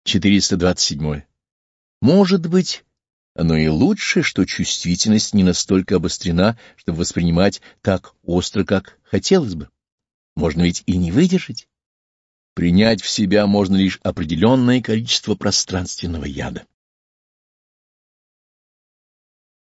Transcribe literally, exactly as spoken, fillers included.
четыреста двадцать седьмое. Может быть, оно и лучше, что чувствительность не настолько обострена, чтобы воспринимать так остро, как хотелось бы. Можно ведь и не выдержать. Принять в себя можно лишь определенное количество пространственного яда.